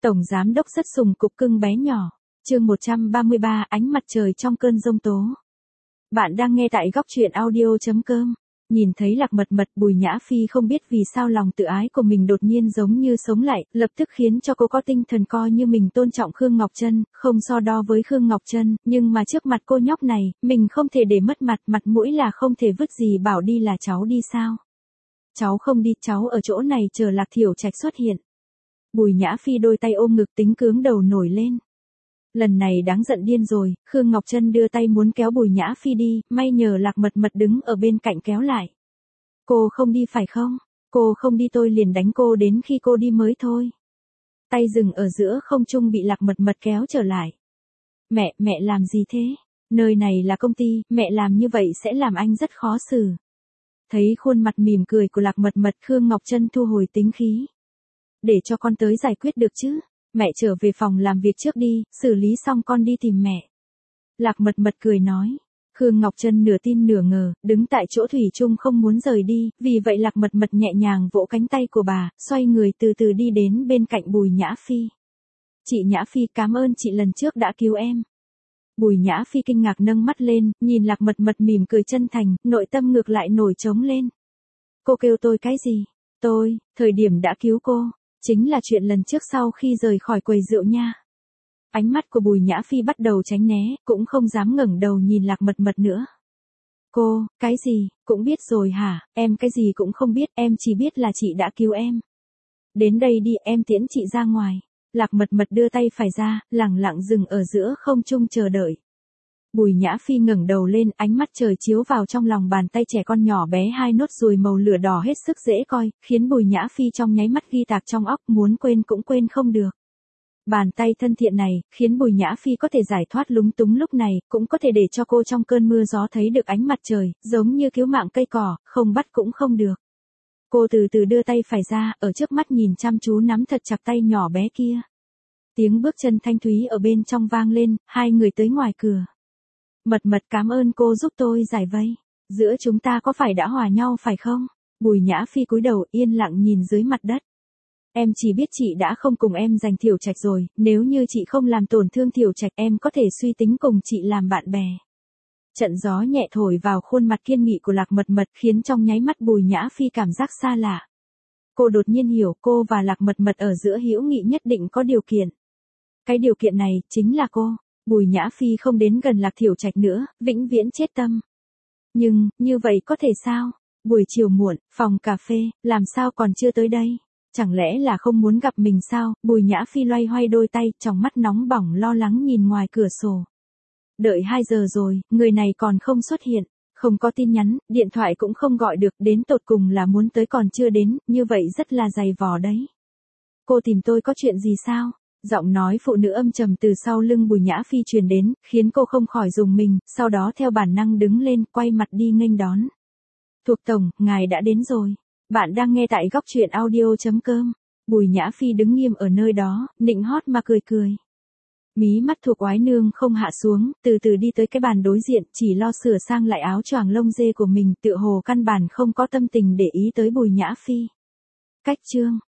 Tổng giám đốc rất sùng cục cưng bé nhỏ. Chương 133, ánh mặt trời trong cơn giông tố. Bạn đang nghe tại góc truyện audio.com. Nhìn thấy Lạc Mật Mật, Bùi Nhã Phi không biết vì sao lòng tự ái của mình đột nhiên giống như sống lại, lập tức khiến cho cô có tinh thần coi như mình tôn trọng Khương Ngọc Trân, không so đo với Khương Ngọc Trân, nhưng mà trước mặt cô nhóc này, mình không thể để mất mặt mũi là không thể vứt gì bảo đi là cháu đi sao. Cháu không đi, cháu ở chỗ này chờ Lạc Thiểu Trạch xuất hiện. Bùi Nhã Phi đôi tay ôm ngực tính cướng đầu nổi lên. Lần này đáng giận điên rồi, Khương Ngọc Trân đưa tay muốn kéo Bùi Nhã Phi đi, may nhờ Lạc Mật Mật đứng ở bên cạnh kéo lại. Cô không đi phải không? Cô không đi tôi liền đánh cô đến khi cô đi mới thôi. Tay dừng ở giữa không trung bị Lạc Mật Mật kéo trở lại. Mẹ làm gì thế? Nơi này là công ty, mẹ làm như vậy sẽ làm anh rất khó xử. Thấy khuôn mặt mỉm cười của Lạc Mật Mật, Khương Ngọc Trân thu hồi tính khí. Để cho con tới giải quyết được chứ. Mẹ trở về phòng làm việc trước đi, xử lý xong con đi tìm mẹ. Lạc Mật Mật cười nói. Khương Ngọc Trân nửa tin nửa ngờ, đứng tại chỗ thủy chung không muốn rời đi, vì vậy Lạc Mật Mật nhẹ nhàng vỗ cánh tay của bà, xoay người từ từ đi đến bên cạnh Bùi Nhã Phi. Chị Nhã Phi, cảm ơn chị lần trước đã cứu em. Bùi Nhã Phi kinh ngạc nâng mắt lên, nhìn Lạc Mật Mật mỉm cười chân thành, nội tâm ngược lại nổi trống lên. Cô kêu tôi cái gì? Tôi, thời điểm đã cứu cô. Chính là chuyện lần trước sau khi rời khỏi quầy rượu nha. Ánh mắt của Bùi Nhã Phi bắt đầu tránh né, cũng không dám ngẩng đầu nhìn Lạc Mật Mật nữa. Cô, cái gì, cũng biết rồi hả, em cái gì cũng không biết, em chỉ biết là chị đã cứu em. Đến đây đi, em tiễn chị ra ngoài. Lạc Mật Mật đưa tay phải ra, lẳng lặng dừng ở giữa không trung chờ đợi. Bùi Nhã Phi ngẩng đầu lên, ánh mắt trời chiếu vào trong lòng bàn tay trẻ con nhỏ bé, hai nốt ruồi màu lửa đỏ hết sức dễ coi, khiến Bùi Nhã Phi trong nháy mắt ghi tạc trong óc, muốn quên cũng quên không được. Bàn tay thân thiện này, khiến Bùi Nhã Phi có thể giải thoát lúng túng lúc này, cũng có thể để cho cô trong cơn mưa gió thấy được ánh mặt trời, giống như cứu mạng cây cỏ, không bắt cũng không được. Cô từ từ đưa tay phải ra, ở trước mắt nhìn chăm chú nắm thật chặt tay nhỏ bé kia. Tiếng bước chân thanh thúy ở bên trong vang lên, hai người tới ngoài cửa. Mật Mật, cảm ơn cô giúp tôi giải vây. Giữa chúng ta có phải đã hòa nhau phải không? Bùi Nhã Phi cúi đầu yên lặng nhìn dưới mặt đất. Em chỉ biết chị đã không cùng em giành Thiểu Trạch rồi, nếu như chị không làm tổn thương Thiểu Trạch em có thể suy tính cùng chị làm bạn bè. Trận gió nhẹ thổi vào khuôn mặt kiên nghị của Lạc Mật Mật khiến trong nháy mắt Bùi Nhã Phi cảm giác xa lạ. Cô đột nhiên hiểu cô và Lạc Mật Mật ở giữa hữu nghị nhất định có điều kiện. Cái điều kiện này chính là cô. Bùi Nhã Phi không đến gần Lạc Thiểu Trạch nữa, vĩnh viễn chết tâm. Nhưng, như vậy có thể sao? Buổi chiều muộn, phòng cà phê, làm sao còn chưa tới đây? Chẳng lẽ là không muốn gặp mình sao? Bùi Nhã Phi loay hoay đôi tay, trong mắt nóng bỏng lo lắng nhìn ngoài cửa sổ. Đợi 2 giờ rồi, người này còn không xuất hiện, không có tin nhắn, điện thoại cũng không gọi được, đến tột cùng là muốn tới còn chưa đến, như vậy rất là dày vò đấy. Cô tìm tôi có chuyện gì sao? Giọng nói phụ nữ âm trầm từ sau lưng Bùi Nhã Phi truyền đến, khiến cô không khỏi rùng mình, sau đó theo bản năng đứng lên, quay mặt đi nghênh đón. Thuộc tổng, ngài đã đến rồi. Bạn đang nghe tại góc truyện audio.com. Bùi Nhã Phi đứng nghiêm ở nơi đó, nịnh hót mà cười cười. Mí mắt Thuộc Oái Nương không hạ xuống, từ từ đi tới cái bàn đối diện, chỉ lo sửa sang lại áo choàng lông dê của mình, tựa hồ căn bản không có tâm tình để ý tới Bùi Nhã Phi. Cách chương